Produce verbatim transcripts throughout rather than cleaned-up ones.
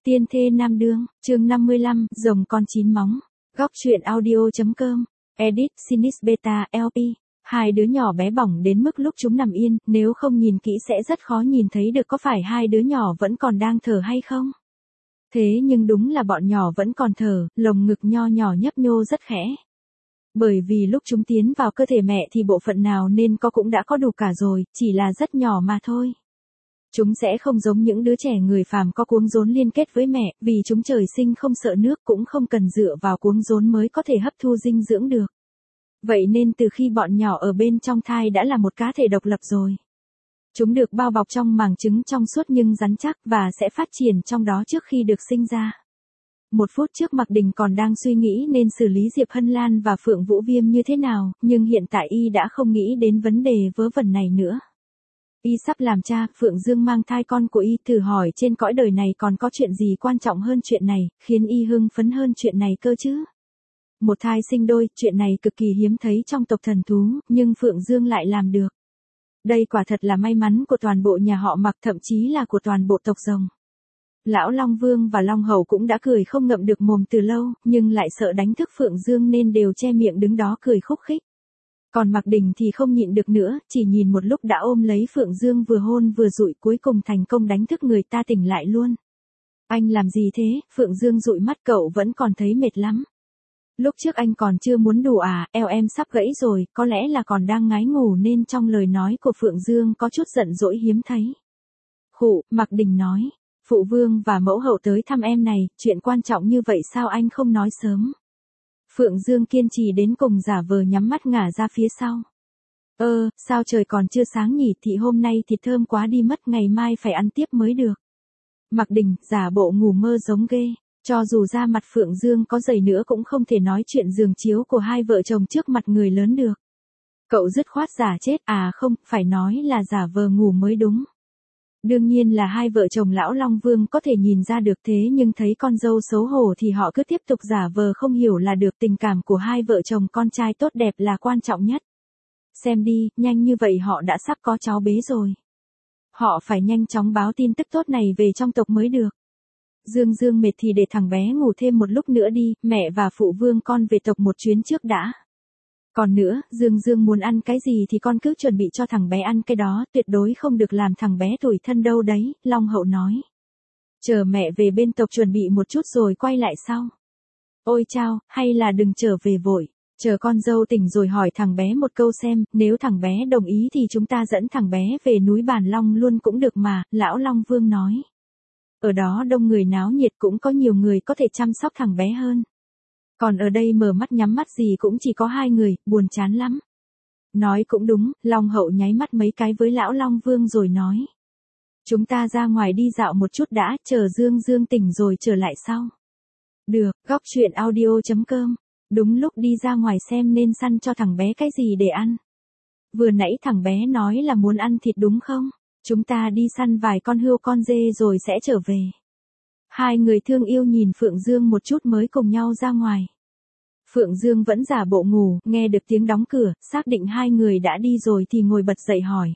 Tiên thê nam đương, chương năm mươi lăm, rồng con chín móng. Góc truyện audio.com. Edit, Sinis Beta, lờ pê. Hai đứa nhỏ bé bỏng đến mức lúc chúng nằm yên, nếu không nhìn kỹ sẽ rất khó nhìn thấy được có phải hai đứa nhỏ vẫn còn đang thở hay không. Thế nhưng đúng là bọn nhỏ vẫn còn thở, lồng ngực nho nhỏ nhấp nhô rất khẽ. Bởi vì lúc chúng tiến vào cơ thể mẹ thì bộ phận nào nên có cũng đã có đủ cả rồi, chỉ là rất nhỏ mà thôi. Chúng sẽ không giống những đứa trẻ người phàm có cuống rốn liên kết với mẹ, vì chúng trời sinh không sợ nước cũng không cần dựa vào cuống rốn mới có thể hấp thu dinh dưỡng được. Vậy nên từ khi bọn nhỏ ở bên trong thai đã là một cá thể độc lập rồi. Chúng được bao bọc trong màng trứng trong suốt nhưng rắn chắc và sẽ phát triển trong đó trước khi được sinh ra. Một phút trước Mạc Đình còn đang suy nghĩ nên xử lý Diệp Hân Lan và Phượng Vũ Viêm như thế nào, nhưng hiện tại y đã không nghĩ đến vấn đề vớ vẩn này nữa. Y sắp làm cha, Phượng Dương mang thai con của y, thử hỏi trên cõi đời này còn có chuyện gì quan trọng hơn chuyện này, khiến y hưng phấn hơn chuyện này cơ chứ. Một thai sinh đôi, chuyện này cực kỳ hiếm thấy trong tộc thần thú, nhưng Phượng Dương lại làm được. Đây quả thật là may mắn của toàn bộ nhà họ Mạc, thậm chí là của toàn bộ tộc rồng. Lão Long Vương và Long Hậu cũng đã cười không ngậm được mồm từ lâu, nhưng lại sợ đánh thức Phượng Dương nên đều che miệng đứng đó cười khúc khích. Còn Mạc Đình thì không nhịn được nữa, chỉ nhìn một lúc đã ôm lấy Phượng Dương vừa hôn vừa dụi, cuối cùng thành công đánh thức người ta tỉnh lại luôn. Anh làm gì thế? Phượng Dương dụi mắt, cậu vẫn còn thấy mệt lắm. Lúc trước anh còn chưa muốn đủ à, eo em sắp gãy rồi, có lẽ là còn đang ngái ngủ nên trong lời nói của Phượng Dương có chút giận dỗi hiếm thấy. Khụ, Mạc Đình nói, phụ vương và mẫu hậu tới thăm em này, chuyện quan trọng như vậy sao anh không nói sớm? Phượng Dương kiên trì đến cùng, giả vờ nhắm mắt ngả ra phía sau. Ơ, sao trời còn chưa sáng nhỉ, thì hôm nay thịt thơm quá đi mất, ngày mai phải ăn tiếp mới được. Mạc Đình, giả bộ ngủ mơ giống ghê, cho dù da mặt Phượng Dương có dày nữa cũng không thể nói chuyện giường chiếu của hai vợ chồng trước mặt người lớn được. Cậu dứt khoát giả chết, à không, phải nói là giả vờ ngủ mới đúng. Đương nhiên là hai vợ chồng lão Long Vương có thể nhìn ra được, thế nhưng thấy con dâu xấu hổ thì họ cứ tiếp tục giả vờ không hiểu là được. Tình cảm của hai vợ chồng con trai tốt đẹp là quan trọng nhất. Xem đi, nhanh như vậy họ đã sắp có cháu bế rồi. Họ phải nhanh chóng báo tin tức tốt này về trong tộc mới được. Dương Dương mệt thì để thằng bé ngủ thêm một lúc nữa đi, mẹ và phụ vương con về tộc một chuyến trước đã. Còn nữa, Dương Dương muốn ăn cái gì thì con cứ chuẩn bị cho thằng bé ăn cái đó, tuyệt đối không được làm thằng bé tủi thân đâu đấy, Long Hậu nói. Chờ mẹ về bên tộc chuẩn bị một chút rồi quay lại sau. Ôi chao, hay là đừng trở về vội, chờ con dâu tỉnh rồi hỏi thằng bé một câu xem, nếu thằng bé đồng ý thì chúng ta dẫn thằng bé về núi Bàn Long luôn cũng được mà, lão Long Vương nói. Ở đó đông người náo nhiệt, cũng có nhiều người có thể chăm sóc thằng bé hơn. Còn ở đây mở mắt nhắm mắt gì cũng chỉ có hai người, buồn chán lắm. Nói cũng đúng, Long Hậu nháy mắt mấy cái với lão Long Vương rồi nói. Chúng ta ra ngoài đi dạo một chút đã, chờ Dương Dương tỉnh rồi trở lại sau. Được, góc truyện audio.com. Đúng lúc đi ra ngoài xem nên săn cho thằng bé cái gì để ăn. Vừa nãy thằng bé nói là muốn ăn thịt đúng không? Chúng ta đi săn vài con hươu con dê rồi sẽ trở về. Hai người thương yêu nhìn Phượng Dương một chút mới cùng nhau ra ngoài. Phượng Dương vẫn giả bộ ngủ, nghe được tiếng đóng cửa, xác định hai người đã đi rồi thì ngồi bật dậy hỏi.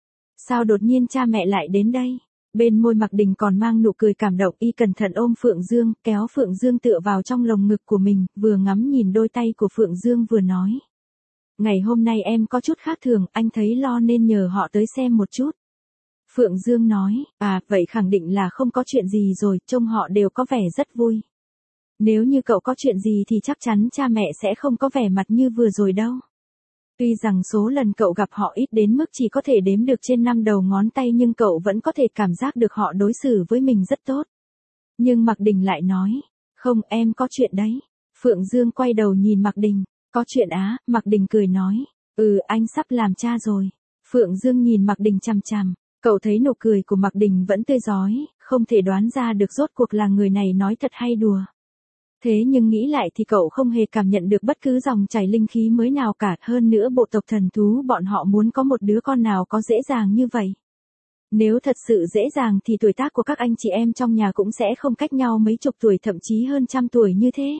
Sao đột nhiên cha mẹ lại đến đây? Bên môi Mạc Đình còn mang nụ cười cảm động, y cẩn thận ôm Phượng Dương, kéo Phượng Dương tựa vào trong lồng ngực của mình, vừa ngắm nhìn đôi tay của Phượng Dương vừa nói. Ngày hôm nay em có chút khác thường, anh thấy lo nên nhờ họ tới xem một chút. Phượng Dương nói, à, vậy khẳng định là không có chuyện gì rồi, trông họ đều có vẻ rất vui. Nếu như cậu có chuyện gì thì chắc chắn cha mẹ sẽ không có vẻ mặt như vừa rồi đâu. Tuy rằng số lần cậu gặp họ ít đến mức chỉ có thể đếm được trên năm đầu ngón tay nhưng cậu vẫn có thể cảm giác được họ đối xử với mình rất tốt. Nhưng Mạc Đình lại nói, không, em có chuyện đấy. Phượng Dương quay đầu nhìn Mạc Đình, có chuyện á, Mạc Đình cười nói, ừ, anh sắp làm cha rồi. Phượng Dương nhìn Mạc Đình chằm chằm. Cậu thấy nụ cười của Mạc Đình vẫn tươi rói, không thể đoán ra được rốt cuộc là người này nói thật hay đùa. Thế nhưng nghĩ lại thì cậu không hề cảm nhận được bất cứ dòng chảy linh khí mới nào cả, hơn nữa bộ tộc thần thú bọn họ muốn có một đứa con nào có dễ dàng như vậy. Nếu thật sự dễ dàng thì tuổi tác của các anh chị em trong nhà cũng sẽ không cách nhau mấy chục tuổi, thậm chí hơn trăm tuổi như thế.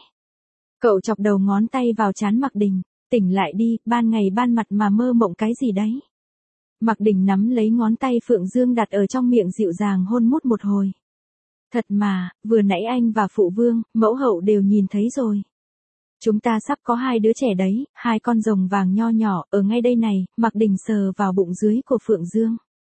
Cậu chọc đầu ngón tay vào trán Mạc Đình, tỉnh lại đi, ban ngày ban mặt mà mơ mộng cái gì đấy. Mạc Đình nắm lấy ngón tay Phượng Dương đặt ở trong miệng dịu dàng hôn mút một hồi. Thật mà, vừa nãy anh và phụ vương, mẫu hậu đều nhìn thấy rồi. Chúng ta sắp có hai đứa trẻ đấy, hai con rồng vàng nho nhỏ, ở ngay đây này, Mạc Đình sờ vào bụng dưới của Phượng Dương.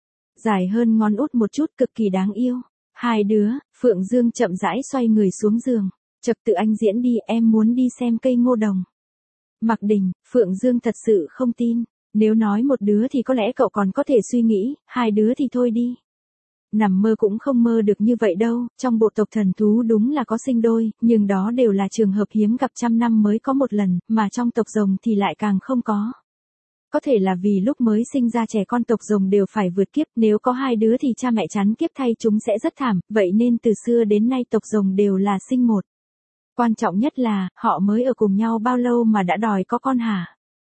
Dài hơn ngón út một chút, cực kỳ đáng yêu. Hai đứa, Phượng Dương chậm rãi xoay người xuống giường. Chập tự anh diễn đi, em muốn đi xem cây ngô đồng. Mạc Đình, Phượng Dương thật sự không tin. Nếu nói một đứa thì có lẽ cậu còn có thể suy nghĩ, hai đứa thì thôi đi. Nằm mơ cũng không mơ được như vậy đâu, trong bộ tộc thần thú đúng là có sinh đôi, nhưng đó đều là trường hợp hiếm gặp trăm năm mới có một lần, mà trong tộc rồng thì lại càng không có. Có thể là vì lúc mới sinh ra trẻ con tộc rồng đều phải vượt kiếp, nếu có hai đứa thì cha mẹ chán kiếp thay chúng sẽ rất thảm, vậy nên từ xưa đến nay tộc rồng đều là sinh một. Quan trọng nhất là, họ mới ở cùng nhau bao lâu mà đã đòi có con hả?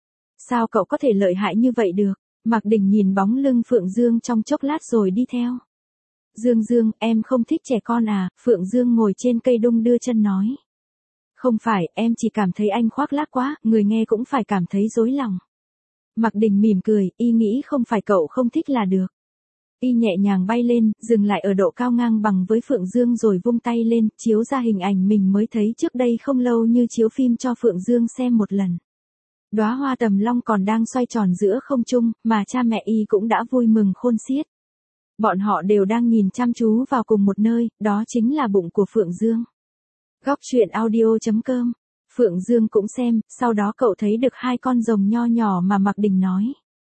Sao cậu có thể lợi hại như vậy được? Mạc Đình nhìn bóng lưng Phượng Dương trong chốc lát rồi đi theo. Dương Dương, em không thích trẻ con à? Phượng Dương ngồi trên cây đung đưa chân nói. Không phải, em chỉ cảm thấy anh khoác lác quá, người nghe cũng phải cảm thấy rối lòng. Mạc Đình mỉm cười, y nghĩ không phải cậu không thích là được. Y nhẹ nhàng bay lên, dừng lại ở độ cao ngang bằng với Phượng Dương rồi vung tay lên, chiếu ra hình ảnh mình mới thấy trước đây không lâu như chiếu phim cho Phượng Dương xem một lần. Đóa hoa tầm long còn đang xoay tròn giữa không trung, mà cha mẹ y cũng đã vui mừng khôn xiết. Bọn họ đều đang nhìn chăm chú vào cùng một nơi, đó chính là bụng của Phượng Dương. Góc truyện audio chấm com. Phượng Dương cũng xem, sau đó cậu thấy được hai con rồng nho nhỏ mà Mạc Đình nói.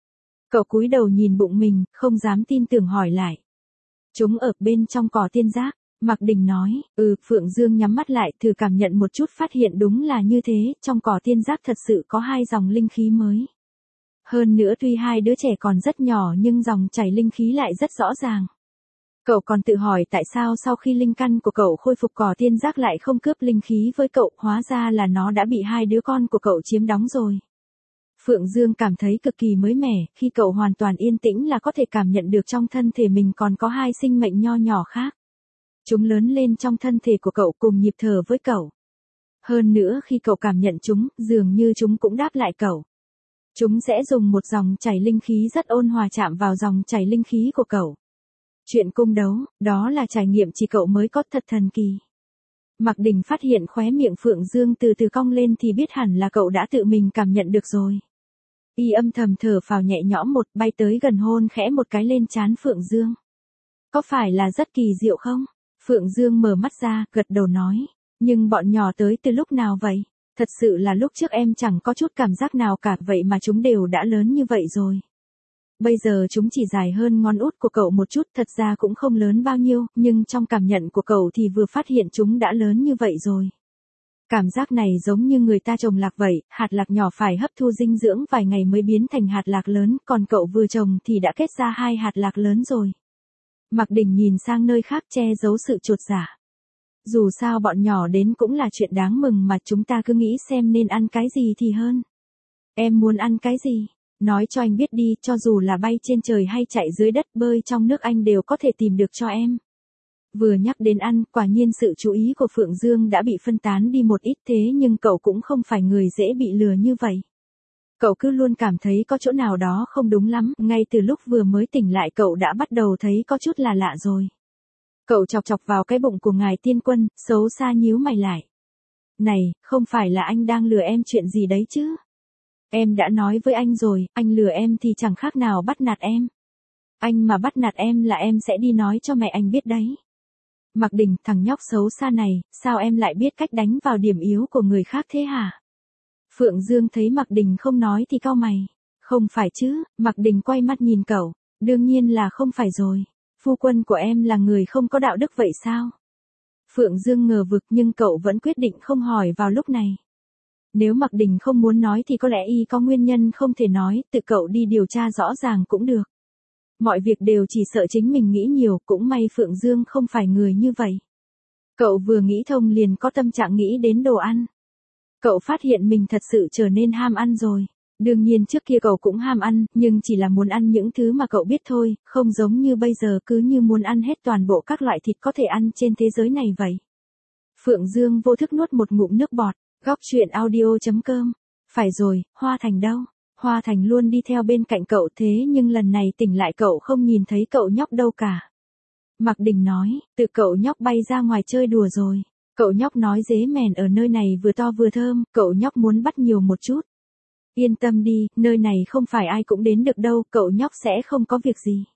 Cậu cúi đầu nhìn bụng mình, không dám tin tưởng hỏi lại. Chúng ở bên trong cỏ tiên giác. Mạc Đình nói, ừ, Phượng Dương nhắm mắt lại, thử cảm nhận một chút phát hiện đúng là như thế, trong cỏ tiên giác thật sự có hai dòng linh khí mới. Hơn nữa tuy hai đứa trẻ còn rất nhỏ nhưng dòng chảy linh khí lại rất rõ ràng. Cậu còn tự hỏi tại sao sau khi linh căn của cậu khôi phục cỏ tiên giác lại không cướp linh khí với cậu, hóa ra là nó đã bị hai đứa con của cậu chiếm đóng rồi. Phượng Dương cảm thấy cực kỳ mới mẻ, khi cậu hoàn toàn yên tĩnh là có thể cảm nhận được trong thân thể mình còn có hai sinh mệnh nho nhỏ khác. Chúng lớn lên trong thân thể của cậu cùng nhịp thở với cậu. Hơn nữa khi cậu cảm nhận chúng, dường như chúng cũng đáp lại cậu. Chúng sẽ dùng một dòng chảy linh khí rất ôn hòa chạm vào dòng chảy linh khí của cậu. Chuyện cung đấu, đó là trải nghiệm chỉ cậu mới có, thật thần kỳ. Mạc Đình phát hiện khóe miệng Phượng Dương từ từ cong lên thì biết hẳn là cậu đã tự mình cảm nhận được rồi. Y âm thầm thở phào nhẹ nhõm một, bay tới gần hôn khẽ một cái lên trán Phượng Dương. Có phải là rất kỳ diệu không? Phượng Dương mở mắt ra, gật đầu nói. Nhưng bọn nhỏ tới từ lúc nào vậy? Thật sự là lúc trước em chẳng có chút cảm giác nào cả, vậy mà chúng đều đã lớn như vậy rồi. Bây giờ chúng chỉ dài hơn ngón út của cậu một chút, thật ra cũng không lớn bao nhiêu, nhưng trong cảm nhận của cậu thì vừa phát hiện chúng đã lớn như vậy rồi. Cảm giác này giống như người ta trồng lạc vậy, hạt lạc nhỏ phải hấp thu dinh dưỡng vài ngày mới biến thành hạt lạc lớn, còn cậu vừa trồng thì đã kết ra hai hạt lạc lớn rồi. Mạc Đình nhìn sang nơi khác che giấu sự chột dạ. Dù sao bọn nhỏ đến cũng là chuyện đáng mừng mà, chúng ta cứ nghĩ xem nên ăn cái gì thì hơn. Em muốn ăn cái gì? Nói cho anh biết đi, cho dù là bay trên trời hay chạy dưới đất, bơi trong nước anh đều có thể tìm được cho em. Vừa nhắc đến ăn, quả nhiên sự chú ý của Phượng Dương đã bị phân tán đi một ít, thế nhưng cậu cũng không phải người dễ bị lừa như vậy. Cậu cứ luôn cảm thấy có chỗ nào đó không đúng lắm, ngay từ lúc vừa mới tỉnh lại cậu đã bắt đầu thấy có chút là lạ rồi. Cậu chọc chọc vào cái bụng của ngài tiên quân, xấu xa nhíu mày lại. Này, không phải là anh đang lừa em chuyện gì đấy chứ? Em đã nói với anh rồi, anh lừa em thì chẳng khác nào bắt nạt em. Anh mà bắt nạt em là em sẽ đi nói cho mẹ anh biết đấy. Mạc Đình, thằng nhóc xấu xa này, sao em lại biết cách đánh vào điểm yếu của người khác thế hả? Phượng Dương thấy Mạc Đình không nói thì cau mày. Không phải chứ? Mạc Đình quay mắt nhìn cậu. Đương nhiên là không phải rồi. Phu quân của em là người không có đạo đức vậy sao? Phượng Dương ngờ vực nhưng cậu vẫn quyết định không hỏi vào lúc này. Nếu Mạc Đình không muốn nói thì có lẽ y có nguyên nhân không thể nói, tự cậu đi điều tra rõ ràng cũng được. Mọi việc đều chỉ sợ chính mình nghĩ nhiều, cũng may Phượng Dương không phải người như vậy. Cậu vừa nghĩ thông liền có tâm trạng nghĩ đến đồ ăn. Cậu phát hiện mình thật sự trở nên ham ăn rồi. Đương nhiên trước kia cậu cũng ham ăn, nhưng chỉ là muốn ăn những thứ mà cậu biết thôi, không giống như bây giờ cứ như muốn ăn hết toàn bộ các loại thịt có thể ăn trên thế giới này vậy. Phượng Dương vô thức nuốt một ngụm nước bọt. Góc truyện audio chấm com. Phải rồi, Hoa Thành đâu? Hoa Thành luôn đi theo bên cạnh cậu thế nhưng lần này tỉnh lại cậu không nhìn thấy cậu nhóc đâu cả. Mạc Đình nói, tự cậu nhóc bay ra ngoài chơi đùa rồi. Cậu nhóc nói dế mèn ở nơi này vừa to vừa thơm, cậu nhóc muốn bắt nhiều một chút. Yên tâm đi, nơi này không phải ai cũng đến được đâu, cậu nhóc sẽ không có việc gì.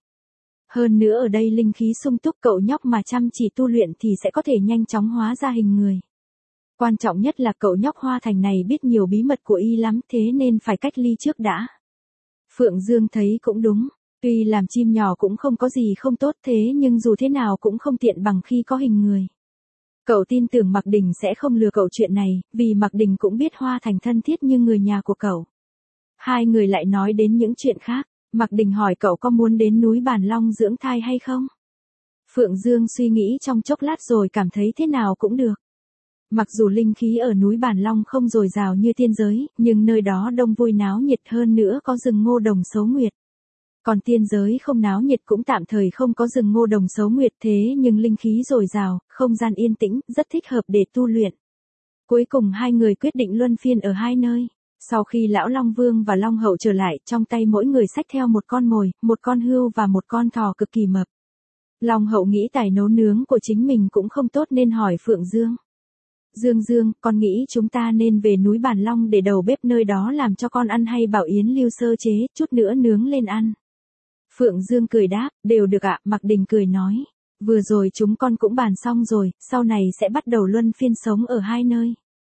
Hơn nữa ở đây linh khí sung túc, cậu nhóc mà chăm chỉ tu luyện thì sẽ có thể nhanh chóng hóa ra hình người. Quan trọng nhất là cậu nhóc Hoa Thành này biết nhiều bí mật của y lắm, thế nên phải cách ly trước đã. Phượng Dương thấy cũng đúng, tuy làm chim nhỏ cũng không có gì không tốt, thế nhưng dù thế nào cũng không tiện bằng khi có hình người. Cậu tin tưởng Mạc Đình sẽ không lừa cậu chuyện này, vì Mạc Đình cũng biết Hoa Thành thân thiết như người nhà của cậu. Hai người lại nói đến những chuyện khác, Mạc Đình hỏi cậu có muốn đến núi Bàn Long dưỡng thai hay không? Phượng Dương suy nghĩ trong chốc lát rồi cảm thấy thế nào cũng được. Mặc dù linh khí ở núi Bàn Long không dồi dào như tiên giới, nhưng nơi đó đông vui náo nhiệt, hơn nữa có rừng ngô đồng xấu nguyệt. Còn tiên giới không náo nhiệt cũng tạm thời không có rừng ngô đồng xấu nguyệt, thế nhưng linh khí dồi dào, không gian yên tĩnh, rất thích hợp để tu luyện. Cuối cùng hai người quyết định luân phiên ở hai nơi. Sau khi lão Long Vương và Long Hậu trở lại, trong tay mỗi người xách theo một con mồi, một con hươu và một con thỏ cực kỳ mập. Long Hậu nghĩ tài nấu nướng của chính mình cũng không tốt nên hỏi Phượng Dương. Dương Dương, con nghĩ chúng ta nên về núi Bàn Long để đầu bếp nơi đó làm cho con ăn hay bảo Yến Lưu sơ chế, chút nữa nướng lên ăn. Phượng Dương cười đáp, đều được ạ. Mạc Đình cười nói, vừa rồi chúng con cũng bàn xong rồi, sau này sẽ bắt đầu luân phiên sống ở hai nơi.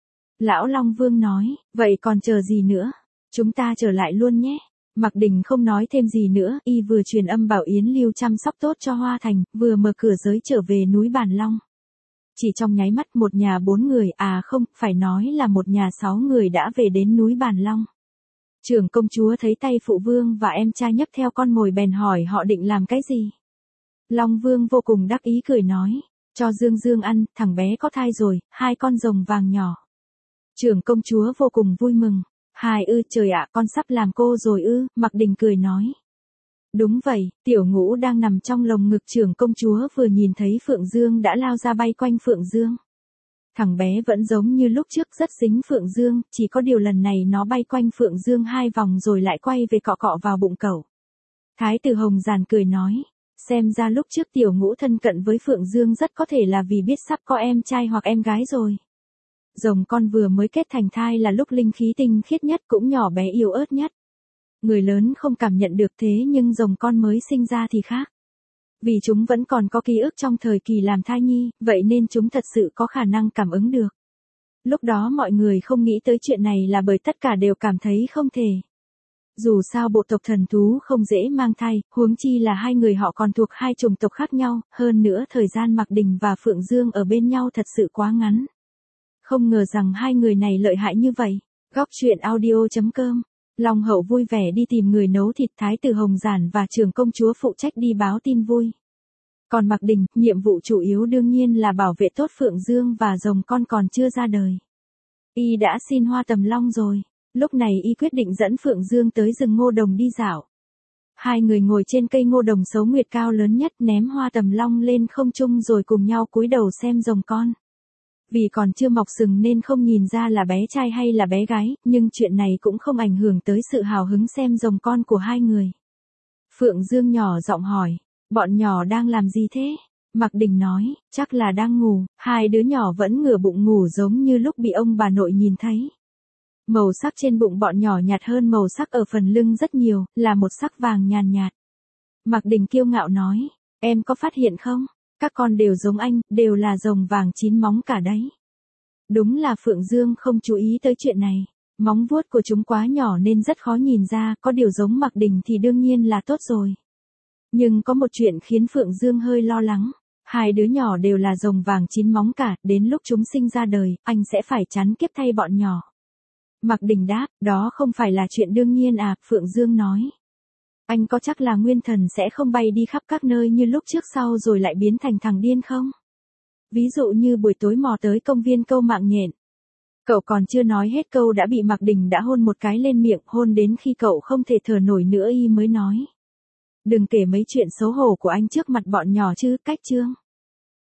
Lão Long Vương nói, vậy còn chờ gì nữa, chúng ta trở lại luôn nhé. Mạc Đình không nói thêm gì nữa, y vừa truyền âm bảo Yến Lưu chăm sóc tốt cho Hoa Thành, vừa mở cửa giới trở về núi Bàn Long. Chỉ trong nháy mắt một nhà bốn người, à không, phải nói là một nhà sáu người đã về đến núi Bàn Long. Trưởng công chúa thấy tay phụ vương và em trai nhấc theo con mồi bèn hỏi họ định làm cái gì. Long Vương vô cùng đắc ý cười nói, cho Dương Dương ăn, thằng bé có thai rồi, hai con rồng vàng nhỏ. Trưởng công chúa vô cùng vui mừng, hai ư, trời ạ, con sắp làm cô rồi ư. Mạc Đình cười nói. Đúng vậy, Tiểu Ngũ đang nằm trong lồng ngực trưởng công chúa vừa nhìn thấy Phượng Dương đã lao ra bay quanh Phượng Dương. Thằng bé vẫn giống như lúc trước rất dính Phượng Dương, chỉ có điều lần này nó bay quanh Phượng Dương hai vòng rồi lại quay về cọ cọ vào bụng cậu. Thái tử Hồng Giản cười nói, xem ra lúc trước Tiểu Ngũ thân cận với Phượng Dương rất có thể là vì biết sắp có em trai hoặc em gái rồi. Rồng con vừa mới kết thành thai là lúc linh khí tinh khiết nhất, cũng nhỏ bé yếu ớt nhất. Người lớn không cảm nhận được, thế nhưng rồng con mới sinh ra thì khác. Vì chúng vẫn còn có ký ức trong thời kỳ làm thai nhi, vậy nên chúng thật sự có khả năng cảm ứng được. Lúc đó mọi người không nghĩ tới chuyện này là bởi tất cả đều cảm thấy không thể. Dù sao bộ tộc thần thú không dễ mang thai, huống chi là hai người họ còn thuộc hai chủng tộc khác nhau, hơn nữa thời gian Mạc Đình và Phượng Dương ở bên nhau thật sự quá ngắn. Không ngờ rằng hai người này lợi hại như vậy. Góc truyện audio chấm com. Long Hậu vui vẻ đi tìm người nấu thịt, Thái tử Hồng Giản và trưởng công chúa phụ trách đi báo tin vui. Còn Mạc Đình, nhiệm vụ chủ yếu đương nhiên là bảo vệ tốt Phượng Dương và rồng con còn chưa ra đời. Y đã xin Hoa Tầm Long rồi, lúc này y quyết định dẫn Phượng Dương tới rừng ngô đồng đi dạo. Hai người ngồi trên cây ngô đồng xấu nguyệt cao lớn nhất, ném Hoa Tầm Long lên không trung rồi cùng nhau cúi đầu xem rồng con. Vì còn chưa mọc sừng nên không nhìn ra là bé trai hay là bé gái, nhưng chuyện này cũng không ảnh hưởng tới sự hào hứng xem rồng con của hai người. Phượng Dương nhỏ giọng hỏi, bọn nhỏ đang làm gì thế? Mạc Đình nói, chắc là đang ngủ, hai đứa nhỏ vẫn ngửa bụng ngủ giống như lúc bị ông bà nội nhìn thấy. Màu sắc trên bụng bọn nhỏ nhạt hơn màu sắc ở phần lưng rất nhiều, là một sắc vàng nhàn nhạt. Mạc Đình kiêu ngạo nói, em có phát hiện không? Các con đều giống anh, đều là rồng vàng chín móng cả đấy. Đúng là Phượng Dương không chú ý tới chuyện này. Móng vuốt của chúng quá nhỏ nên rất khó nhìn ra, có điều giống Mạc Đình thì đương nhiên là tốt rồi. Nhưng có một chuyện khiến Phượng Dương hơi lo lắng. Hai đứa nhỏ đều là rồng vàng chín móng cả, đến lúc chúng sinh ra đời, anh sẽ phải chắn kiếp thay bọn nhỏ. Mạc Đình đáp, đó không phải là chuyện đương nhiên à, Phượng Dương nói. Anh có chắc là Nguyên Thần sẽ không bay đi khắp các nơi như lúc trước sau rồi lại biến thành thằng điên không? Ví dụ như buổi tối mò tới công viên câu mạng nhện. Cậu còn chưa nói hết câu đã bị Mạc Đình đã hôn một cái lên miệng, hôn đến khi cậu không thể thở nổi nữa y mới nói. Đừng kể mấy chuyện xấu hổ của anh trước mặt bọn nhỏ chứ, cách chương.